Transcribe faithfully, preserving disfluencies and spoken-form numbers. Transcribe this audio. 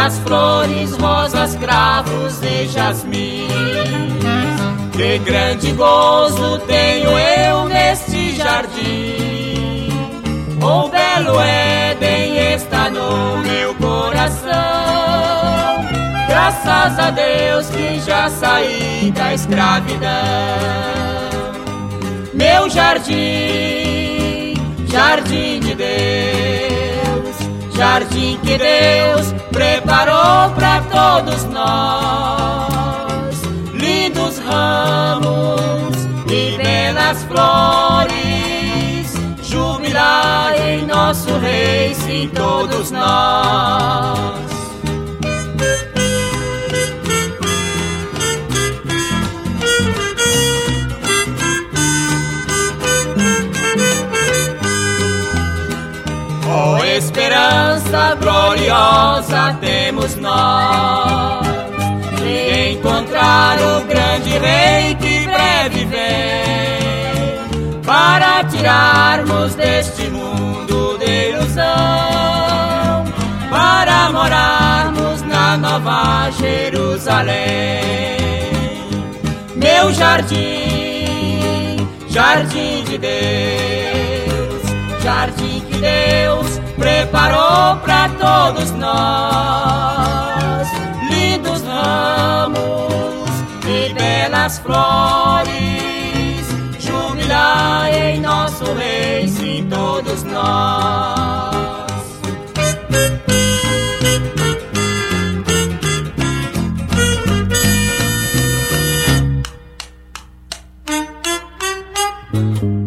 belas flores, rosas, cravos e jasmins. Que grande gozo tenho eu neste jardim. O belo Éden está no meu coração. Graças a Deus que já saí da escravidão. Meu jardim, jardim de Deus, jardim que Deus preparou para todos nós. Lindos ramos e belas flores, jubilai em nosso Rei, sim, todos nós. Oh, esperança gloriosa temos nós de encontrar o grande Rei que breve vem, para tirarmos deste mundo de ilusão, para morarmos na nova Jerusalém. Meu jardim, jardim de Deus, jardim que Deus preparou para todos nós. Lindos ramos e belas flores, jubilai em nosso Rei, sim, todos nós.